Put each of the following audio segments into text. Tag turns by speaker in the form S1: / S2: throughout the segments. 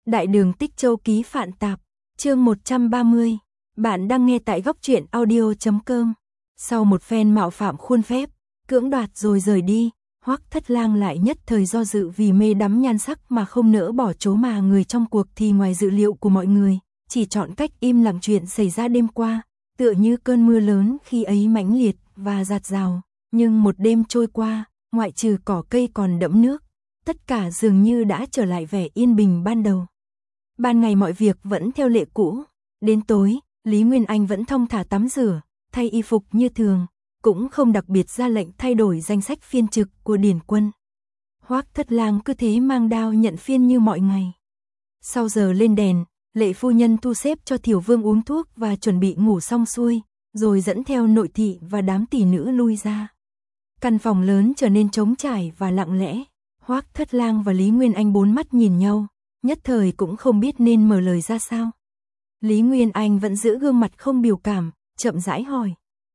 S1: Đại đường Tích Châu ký Phạn Tạp, chương 130. Bạn đang nghe tại góc truyện audio.com. Sau một phen mạo phạm khuôn phép, cưỡng đoạt rồi rời đi, Hoắc Thất Lang lại nhất thời do dự vì mê đắm nhan sắc mà không nỡ bỏ trố mà người trong cuộc thì ngoài dự liệu của mọi người, chỉ chọn cách im lặng chuyện xảy ra đêm qua, tựa như cơn mưa lớn khi ấy mãnh liệt và dạt dào, nhưng một đêm trôi qua, ngoại trừ cỏ cây còn đẫm nước, tất cả dường như đã trở lại vẻ yên bình ban đầu. Ban ngày mọi việc vẫn theo lệ cũ, đến tối, Lý Nguyên Anh vẫn thong thả tắm rửa, thay y phục như thường, cũng không đặc biệt ra lệnh thay đổi danh sách phiên trực của điển quân. Hoắc Thất Lang cứ thế mang đao nhận phiên như mọi ngày. Sau giờ lên đèn, Lệ phu nhân thu xếp cho Thiểu Vương uống thuốc và chuẩn bị ngủ xong xuôi, rồi dẫn theo nội thị và đám tỷ nữ lui ra. Căn phòng lớn trở nên trống trải và lặng lẽ. Hoắc Thất Lang và Lý Nguyên Anh bốn mắt nhìn nhau, nhất thời cũng không biết nên mở lời ra sao. Lý Nguyên Anh vẫn giữ gương mặt không biểu cảm, chậm rãi hỏi.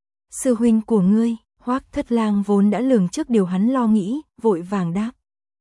S1: Sư huynh của ngươi? Hoắc Thất Lang vốn đã lường trước điều hắn lo nghĩ, vội vàng đáp.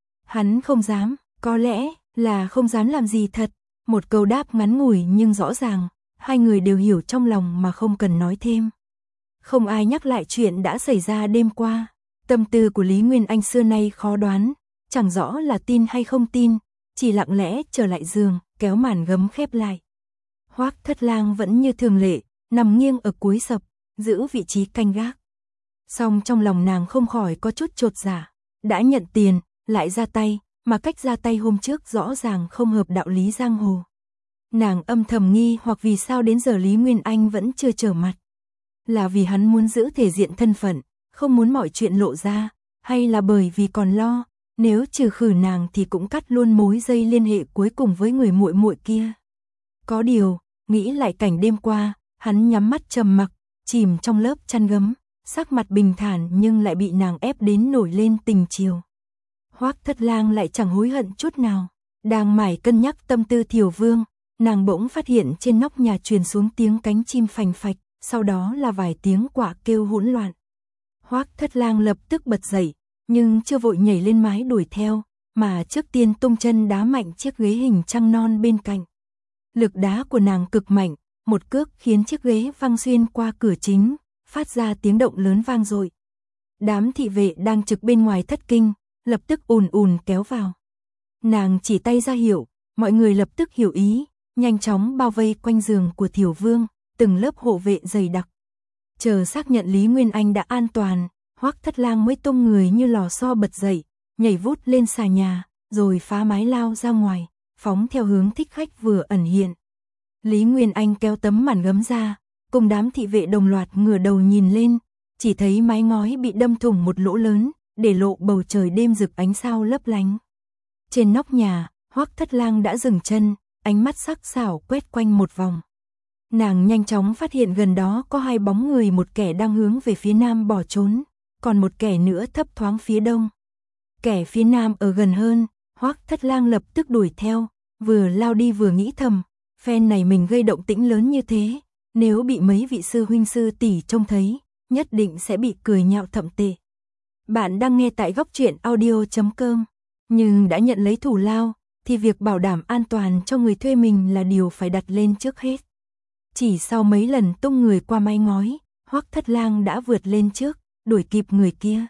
S1: Hắn không dám, có lẽ là không dám làm gì thật. Một câu đáp ngắn ngủi nhưng rõ ràng, hai người đều hiểu trong lòng mà không cần nói thêm. Không ai nhắc lại chuyện đã xảy ra đêm qua. Tâm tư của Lý Nguyên Anh xưa nay khó đoán, chẳng rõ là tin hay không tin, chỉ lặng lẽ trở lại giường, kéo màn gấm khép lại. Hoắc Thất Lang vẫn như thường lệ, nằm nghiêng ở cuối sập, giữ vị trí canh gác. Song trong lòng nàng không khỏi có chút chột dạ, đã nhận tiền, lại ra tay, mà cách ra tay hôm trước rõ ràng không hợp đạo lý giang hồ. Nàng âm thầm nghi hoặc vì sao đến giờ Lý Nguyên Anh vẫn chưa trở mặt. Là vì hắn muốn giữ thể diện thân phận, không muốn mọi chuyện lộ ra, hay là bởi vì còn lo, nếu trừ khử nàng thì cũng cắt luôn mối dây liên hệ cuối cùng với người muội muội kia. Có điều, nghĩ lại cảnh đêm qua, hắn nhắm mắt trầm mặc, chìm trong lớp chăn gấm, sắc mặt bình thản nhưng lại bị nàng ép đến nổi lên tình chiều. Hoắc Thất Lang lại chẳng hối hận chút nào, đang mải cân nhắc tâm tư Thiểu Vương, nàng bỗng phát hiện trên nóc nhà truyền xuống tiếng cánh chim phành phạch, sau đó là vài tiếng quạ kêu hỗn loạn. Hoắc Thất Lang lập tức bật dậy, nhưng chưa vội nhảy lên mái đuổi theo, mà trước tiên tung chân đá mạnh chiếc ghế hình trăng non bên cạnh. Lực đá của nàng cực mạnh, một cước khiến chiếc ghế văng xuyên qua cửa chính, phát ra tiếng động lớn vang dội. Đám thị vệ đang trực bên ngoài thất kinh, lập tức ùn ùn kéo vào. Nàng chỉ tay ra hiệu, mọi người lập tức hiểu ý, nhanh chóng bao vây quanh giường của Thiểu Vương, từng lớp hộ vệ dày đặc. Chờ xác nhận Lý Nguyên Anh đã an toàn, Hoắc Thất Lang mới tung người như lò xo bật dậy, nhảy vút lên xà nhà, rồi phá mái lao ra ngoài, phóng theo hướng thích khách vừa ẩn hiện. Lý Nguyên Anh kéo tấm màn gấm ra, cùng đám thị vệ đồng loạt ngửa đầu nhìn lên, chỉ thấy mái ngói bị đâm thủng một lỗ lớn, để lộ bầu trời đêm rực ánh sao lấp lánh. Trên nóc nhà, Hoắc Thất Lang đã dừng chân, ánh mắt sắc sảo quét quanh một vòng. Nàng nhanh chóng phát hiện gần đó có hai bóng người, một kẻ đang hướng về phía nam bỏ trốn, còn một kẻ nữa thấp thoáng phía đông. Kẻ phía nam ở gần hơn, Hoắc Thất Lang lập tức đuổi theo, vừa lao đi vừa nghĩ thầm, phen này mình gây động tĩnh lớn như thế, nếu bị mấy vị sư huynh sư tỷ trông thấy, nhất định sẽ bị cười nhạo thậm tệ. Bạn đang nghe tại góc truyện audio.com, nhưng đã nhận lấy thủ lao, thì việc bảo đảm an toàn cho người thuê mình là điều phải đặt lên trước hết. Chỉ sau mấy lần tung người qua mái ngói, Hoắc Thất Lang đã vượt lên trước, đuổi kịp người kia.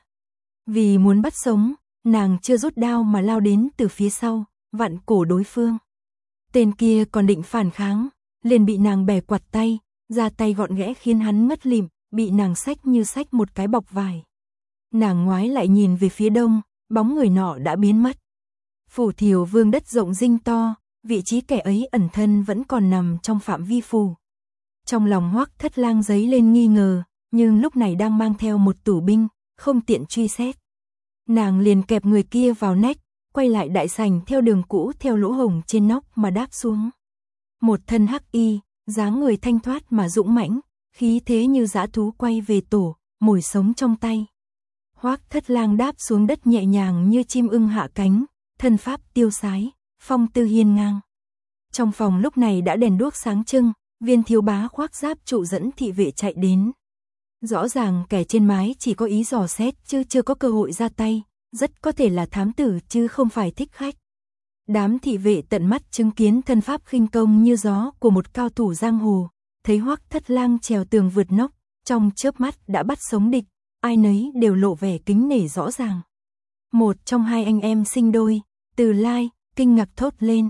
S1: Vì muốn bắt sống, nàng chưa rút đao mà lao đến từ phía sau, vặn cổ đối phương. Tên kia còn định phản kháng, liền bị nàng bẻ quạt tay, ra tay gọn ghẽ khiến hắn ngất lịm, bị nàng xách như xách một cái bọc vải. Nàng ngoái lại nhìn về phía đông, bóng người nọ đã biến mất. Phủ Thiểu Vương đất rộng dinh to, vị trí kẻ ấy ẩn thân vẫn còn nằm trong phạm vi phủ. Trong lòng Hoắc Thất Lang dấy lên nghi ngờ, nhưng lúc này đang mang theo một tủ binh, không tiện truy xét. Nàng liền kẹp người kia vào nách, quay lại đại sảnh theo đường cũ theo lỗ hổng trên nóc mà đáp xuống. Một thân hắc y, dáng người thanh thoát mà dũng mãnh, khí thế như dã thú quay về tổ, mồi sống trong tay. Hoắc Thất Lang đáp xuống đất nhẹ nhàng như chim ưng hạ cánh, thân pháp tiêu sái, phong tư hiên ngang. Trong phòng lúc này đã đèn đuốc sáng trưng, Viên thiếu bá khoác giáp trụ dẫn thị vệ chạy đến. Rõ ràng kẻ trên mái chỉ có ý dò xét chứ chưa có cơ hội ra tay, rất có thể là thám tử chứ không phải thích khách. Đám thị vệ tận mắt chứng kiến thân pháp khinh công như gió của một cao thủ giang hồ, thấy Hoắc Thất Lang trèo tường vượt nóc, trong chớp mắt đã bắt sống địch, ai nấy đều lộ vẻ kính nể rõ ràng. Một trong hai anh em sinh đôi, Từ Lai, kinh ngạc thốt lên.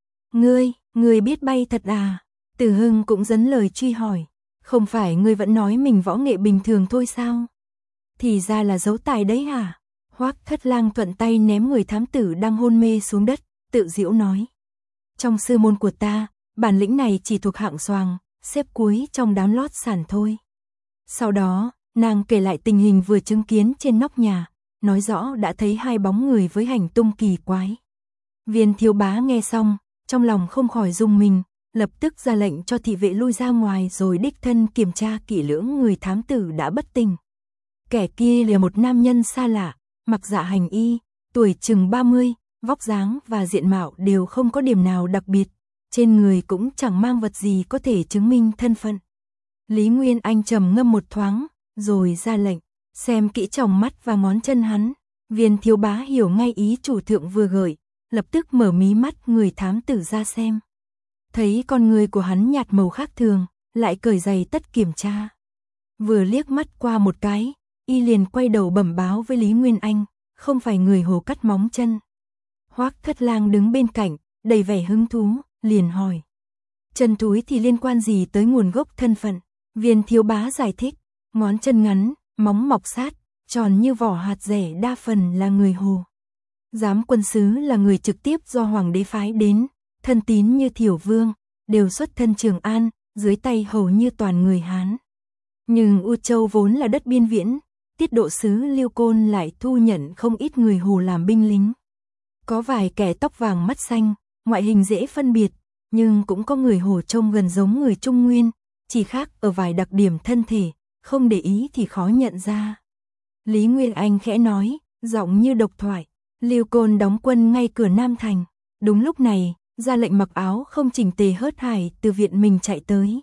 S1: Ngươi biết bay thật à? Từ Hưng cũng dấn lời truy hỏi. Không phải ngươi vẫn nói mình võ nghệ bình thường thôi sao? Thì ra là giấu tài đấy hả? Hoắc Thất Lang thuận tay ném người thám tử đang hôn mê xuống đất, tự giễu nói. Trong sư môn của ta, bản lĩnh này chỉ thuộc hạng xoàng, xếp cuối trong đám lót sản thôi. Sau đó, nàng kể lại tình hình vừa chứng kiến trên nóc nhà, nói rõ đã thấy hai bóng người với hành tung kỳ quái. Viên Thiếu Bá nghe xong, trong lòng không khỏi rung mình, lập tức ra lệnh cho thị vệ lui ra ngoài rồi đích thân kiểm tra kỹ lưỡng người thám tử đã bất tỉnh. Kẻ kia là một nam nhân xa lạ, mặc dạ hành y, tuổi chừng 30, vóc dáng và diện mạo đều không có điểm nào đặc biệt, trên người cũng chẳng mang vật gì có thể chứng minh thân phận. Lý Nguyên Anh trầm ngâm một thoáng, rồi ra lệnh, xem kỹ tròng mắt và ngón chân hắn. Viên Thiếu Bá hiểu ngay ý chủ thượng vừa gợi, lập tức mở mí mắt người thám tử ra xem. Thấy con người của hắn nhạt màu khác thường, lại cởi giày tất kiểm tra. Vừa liếc mắt qua một cái, y liền quay đầu bẩm báo với Lý Nguyên Anh, không phải người hồ cắt móng chân. Hoắc Thất Lang đứng bên cạnh, đầy vẻ hứng thú, liền hỏi. Chân túi thì liên quan gì tới nguồn gốc thân phận? Viên Thiếu Bá giải thích, ngón chân ngắn, móng mọc sát, tròn như vỏ hạt dẻ đa phần là người hồ. Giám quân sứ là người trực tiếp do hoàng đế phái đến, thân tín như Thiểu Vương, đều xuất thân Trường An, dưới tay hầu như toàn người Hán. Nhưng U Châu vốn là đất biên viễn, tiết độ sứ Liêu Côn lại thu nhận không ít người hồ làm binh lính. Có vài kẻ tóc vàng mắt xanh, ngoại hình dễ phân biệt, nhưng cũng có người hồ trông gần giống người Trung Nguyên, chỉ khác ở vài đặc điểm thân thể, không để ý thì khó nhận ra. Lý Nguyên Anh khẽ nói, giọng như độc thoại. Liêu Côn đóng quân ngay cửa Nam Thành. Đúng lúc này, ra lệnh mặc áo không chỉnh tề hớt hải từ viện mình chạy tới.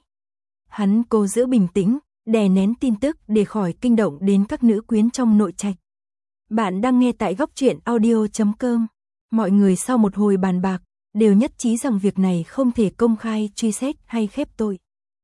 S1: Hắn cố giữ bình tĩnh, đè nén tin tức để khỏi kinh động đến các nữ quyến trong nội trạch. Bạn đang nghe tại góc truyện audio.com. Mọi người sau một hồi bàn bạc, đều nhất trí rằng việc này không thể công khai truy xét hay khép tội.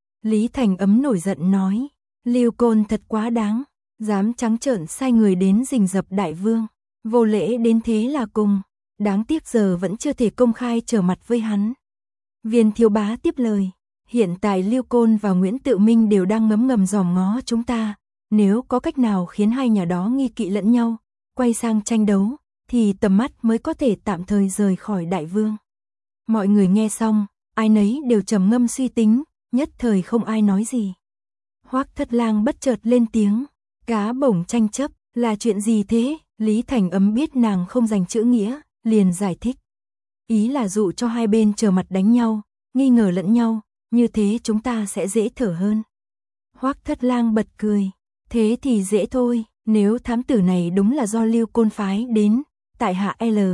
S1: Lý Thành Ấm nổi giận nói, Liêu Côn thật quá đáng, dám trắng trợn sai người đến rình rập đại vương. Vô lễ đến thế là cùng, đáng tiếc giờ vẫn chưa thể công khai trở mặt với hắn. Viên Thiếu Bá tiếp lời, hiện tại Liêu Côn và Nguyễn Tự Minh đều đang ngấm ngầm dòm ngó chúng ta, nếu có cách nào khiến hai nhà đó nghi kỵ lẫn nhau, quay sang tranh đấu, thì tầm mắt mới có thể tạm thời rời khỏi đại vương. Mọi người nghe xong, ai nấy đều trầm ngâm suy tính, nhất thời không ai nói gì. Hoắc Thất Lang bất chợt lên tiếng, cá bổng tranh chấp, là chuyện gì thế? Lý Thành Ấm biết nàng không dành chữ nghĩa, liền giải thích. Ý là dụ cho hai bên trở mặt đánh nhau, nghi ngờ lẫn nhau, như thế chúng ta sẽ dễ thở hơn. Hoắc Thất Lang bật cười, thế thì dễ thôi, nếu thám tử này đúng là do Liêu Côn phái đến, tại hạ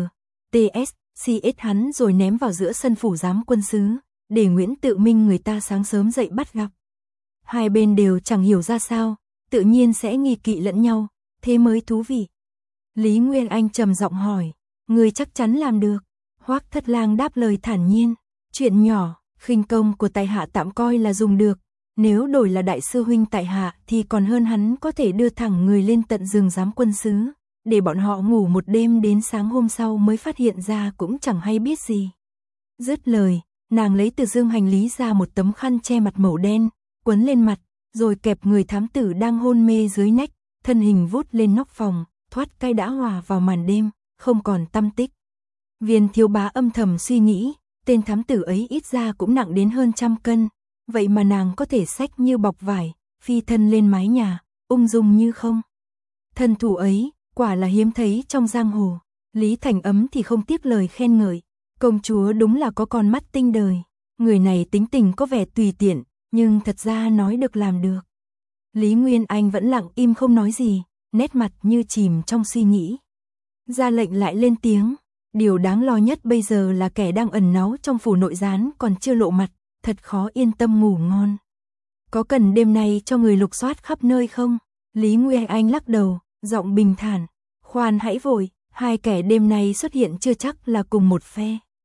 S1: LTS hắn rồi ném vào giữa sân phủ giám quân sứ, để Nguyễn Tự Minh người ta sáng sớm dậy bắt gặp. Hai bên đều chẳng hiểu ra sao, tự nhiên sẽ nghi kỵ lẫn nhau, thế mới thú vị. Lý Nguyên Anh trầm giọng hỏi, người chắc chắn làm được. Hoắc Thất Lang đáp lời thản nhiên, chuyện nhỏ, khinh công của tại hạ tạm coi là dùng được, nếu đổi là đại sư huynh tại hạ thì còn hơn hắn có thể đưa thẳng người lên tận giường giám quân sứ, để bọn họ ngủ một đêm đến sáng hôm sau mới phát hiện ra cũng chẳng hay biết gì. Dứt lời, nàng lấy từ dương hành lý ra một tấm khăn che mặt màu đen, quấn lên mặt, rồi kẹp người thám tử đang hôn mê dưới nách, thân hình vút lên nóc phòng, thoát cái đã hòa vào màn đêm, không còn tăm tích. Viên Thiếu Bá âm thầm suy nghĩ, tên thám tử ấy ít ra cũng nặng đến hơn 100 cân, vậy mà nàng có thể xách như bọc vải, phi thân lên mái nhà, ung dung như không. Thân thủ ấy, quả là hiếm thấy trong giang hồ. Lý Thành Ấm thì không tiếc lời khen ngợi, công chúa đúng là có con mắt tinh đời, người này tính tình có vẻ tùy tiện, nhưng thật ra nói được làm được. Lý Nguyên Anh vẫn lặng im không nói gì, nét mặt như chìm trong suy nghĩ. Ra lệnh lại lên tiếng, điều đáng lo nhất bây giờ là kẻ đang ẩn náu trong phủ nội gián còn chưa lộ mặt, thật khó yên tâm ngủ ngon. Có cần đêm nay cho người lục soát khắp nơi không? Lý Nguyên Anh lắc đầu, giọng bình thản, khoan hãy vội, hai kẻ đêm nay xuất hiện chưa chắc là cùng một phe.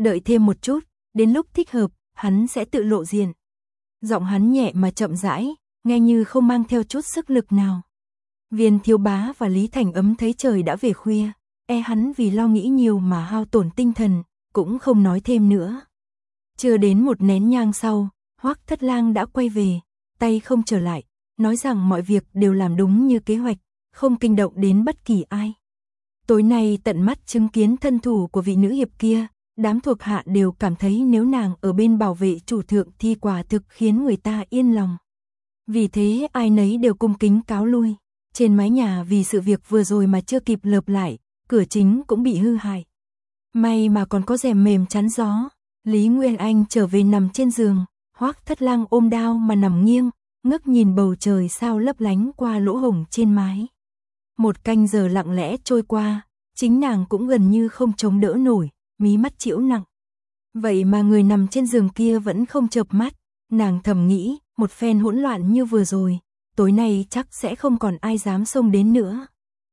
S1: đợi thêm một chút, đến lúc thích hợp, hắn sẽ tự lộ diện. Giọng hắn nhẹ mà chậm rãi, nghe như không mang theo chút sức lực nào. Viên Thiếu Bá và Lý Thành Ấm thấy trời đã về khuya, hắn vì lo nghĩ nhiều mà hao tổn tinh thần, cũng không nói thêm nữa. Chưa đến một nén nhang sau, Hoắc Thất Lang đã quay về, tay không trở lại, nói rằng mọi việc đều làm đúng như kế hoạch, không kinh động đến bất kỳ ai. Tối nay tận mắt chứng kiến thân thủ của vị nữ hiệp kia, đám thuộc hạ đều cảm thấy nếu nàng ở bên bảo vệ chủ thượng thì quả thực khiến người ta yên lòng. Vì thế ai nấy đều cung kính cáo lui. Trên mái nhà vì sự việc vừa rồi mà chưa kịp lợp lại, cửa chính cũng bị hư hại. May mà còn có rèm mềm chắn gió. Lý Nguyên Anh trở về nằm trên giường, Hoắc Thất Lang ôm đao mà nằm nghiêng, ngước nhìn bầu trời sao lấp lánh qua lỗ hổng trên mái. Một canh giờ lặng lẽ trôi qua, chính nàng cũng gần như không chống đỡ nổi, mí mắt chĩu nặng. Vậy mà người nằm trên giường kia vẫn không chợp mắt, nàng thầm nghĩ, một phen hỗn loạn như vừa rồi, tối nay chắc sẽ không còn ai dám xông đến nữa.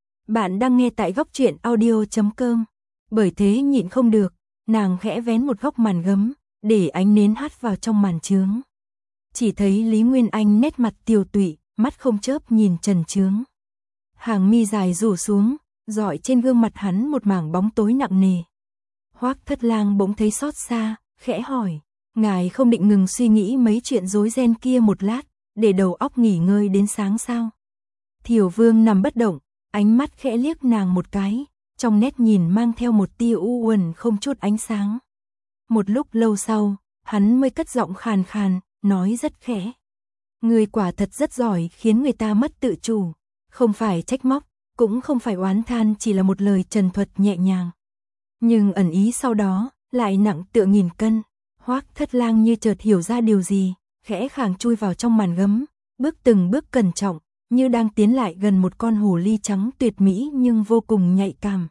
S1: Bạn đang nghe tại góc truyện audio.com, bởi thế nhịn không được, nàng khẽ vén một góc màn gấm, để ánh nến hắt vào trong màn chướng. Chỉ thấy Lý Nguyên Anh nét mặt tiều tụy, mắt không chớp nhìn trần chướng. Hàng mi dài rủ xuống, rọi trên gương mặt hắn một mảng bóng tối nặng nề. Hoắc Thất Lang bỗng thấy xót xa, khẽ hỏi, ngài không định ngừng suy nghĩ mấy chuyện rối ren kia một lát, để đầu óc nghỉ ngơi đến sáng sao? Thiểu Vương nằm bất động, ánh mắt khẽ liếc nàng một cái, trong nét nhìn mang theo một tia u uẩn không chút ánh sáng. Một lúc lâu sau, hắn mới cất giọng khàn khàn, nói rất khẽ. Người quả thật rất giỏi khiến người ta mất tự chủ, không phải trách móc, cũng không phải oán than, chỉ là một lời trần thuật nhẹ nhàng. Nhưng ẩn ý sau đó, lại nặng tựa nghìn cân. Hoắc Thất Lang như chợt hiểu ra điều gì, khẽ khàng chui vào trong màn gấm, bước từng bước cẩn trọng, như đang tiến lại gần một con hồ ly trắng tuyệt mỹ nhưng vô cùng nhạy cảm.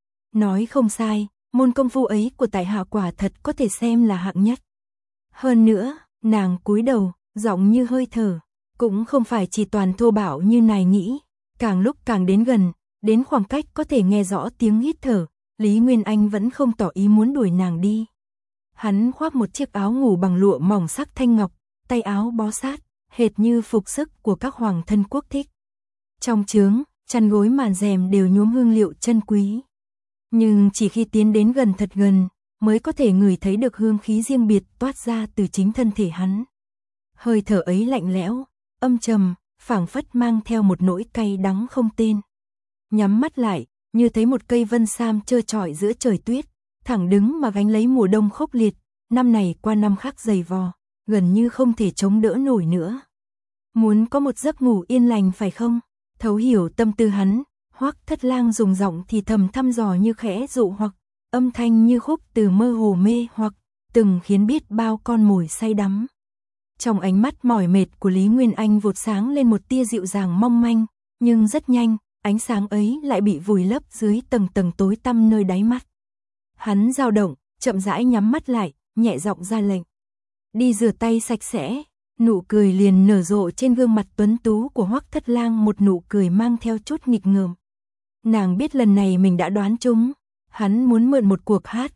S1: Nói không sai, môn công phu ấy của tại hạ quả thật có thể xem là hạng nhất. Hơn nữa, nàng cúi đầu, giọng như hơi thở, cũng không phải chỉ toàn thô bạo như nài nghĩ, càng lúc càng đến gần, đến khoảng cách có thể nghe rõ tiếng hít thở, Lý Nguyên Anh vẫn không tỏ ý muốn đuổi nàng đi. Hắn khoác một chiếc áo ngủ bằng lụa mỏng sắc thanh ngọc, tay áo bó sát, hệt như phục sức của các hoàng thân quốc thích. Trong trướng, chăn gối màn rèm đều nhuốm hương liệu chân quý. Nhưng chỉ khi tiến đến gần thật gần, mới có thể ngửi thấy được hương khí riêng biệt toát ra từ chính thân thể hắn. Hơi thở ấy lạnh lẽo, âm trầm, phảng phất mang theo một nỗi cay đắng không tên. Nhắm mắt lại, như thấy một cây vân sam trơ trọi giữa trời tuyết, thẳng đứng mà gánh lấy mùa đông khốc liệt, năm này qua năm khác dày vò, gần như không thể chống đỡ nổi nữa. Muốn có một giấc ngủ yên lành phải không? Thấu hiểu tâm tư hắn, Hoắc Thất Lang dùng giọng thì thầm thăm dò như khẽ dụ hoặc, âm thanh như khúc từ mơ hồ mê hoặc, từng khiến biết bao con mồi say đắm. Trong ánh mắt mỏi mệt của Lý Nguyên Anh vụt sáng lên một tia dịu dàng mong manh, nhưng rất nhanh, ánh sáng ấy lại bị vùi lấp dưới tầng tầng tối tăm nơi đáy mắt. Hắn dao động, chậm rãi nhắm mắt lại, nhẹ giọng ra lệnh. Đi rửa tay sạch sẽ. Nụ cười liền nở rộ trên gương mặt tuấn tú của Hoắc Thất Lang, một nụ cười mang theo chút nghịch ngợm. Nàng biết lần này mình đã đoán trúng, hắn muốn mượn một cuộc hát,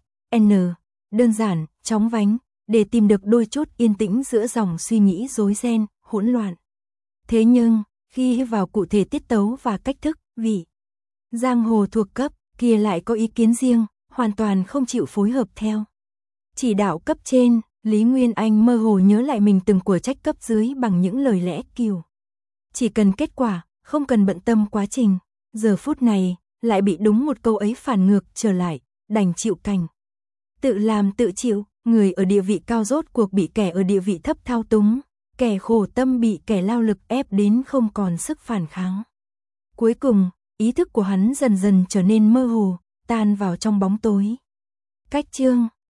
S1: đơn giản, chóng vánh, để tìm được đôi chút yên tĩnh giữa dòng suy nghĩ rối ren, hỗn loạn. Thế nhưng, khi vào cụ thể tiết tấu và cách thức, vị giang hồ thuộc cấp kia lại có ý kiến riêng, hoàn toàn không chịu phối hợp theo chỉ đạo cấp trên. Lý Nguyên Anh mơ hồ nhớ lại mình từng của trách cấp dưới bằng những lời lẽ kiều. Chỉ cần kết quả, không cần bận tâm quá trình. Giờ phút này, lại bị đúng một câu ấy phản ngược trở lại, đành chịu cảnh. Tự làm tự chịu, người ở địa vị cao rốt cuộc bị kẻ ở địa vị thấp thao túng, kẻ khổ tâm bị kẻ lao lực ép đến không còn sức phản kháng. Cuối cùng, ý thức của hắn dần dần trở nên mơ hồ, tan vào trong bóng tối. Cách chương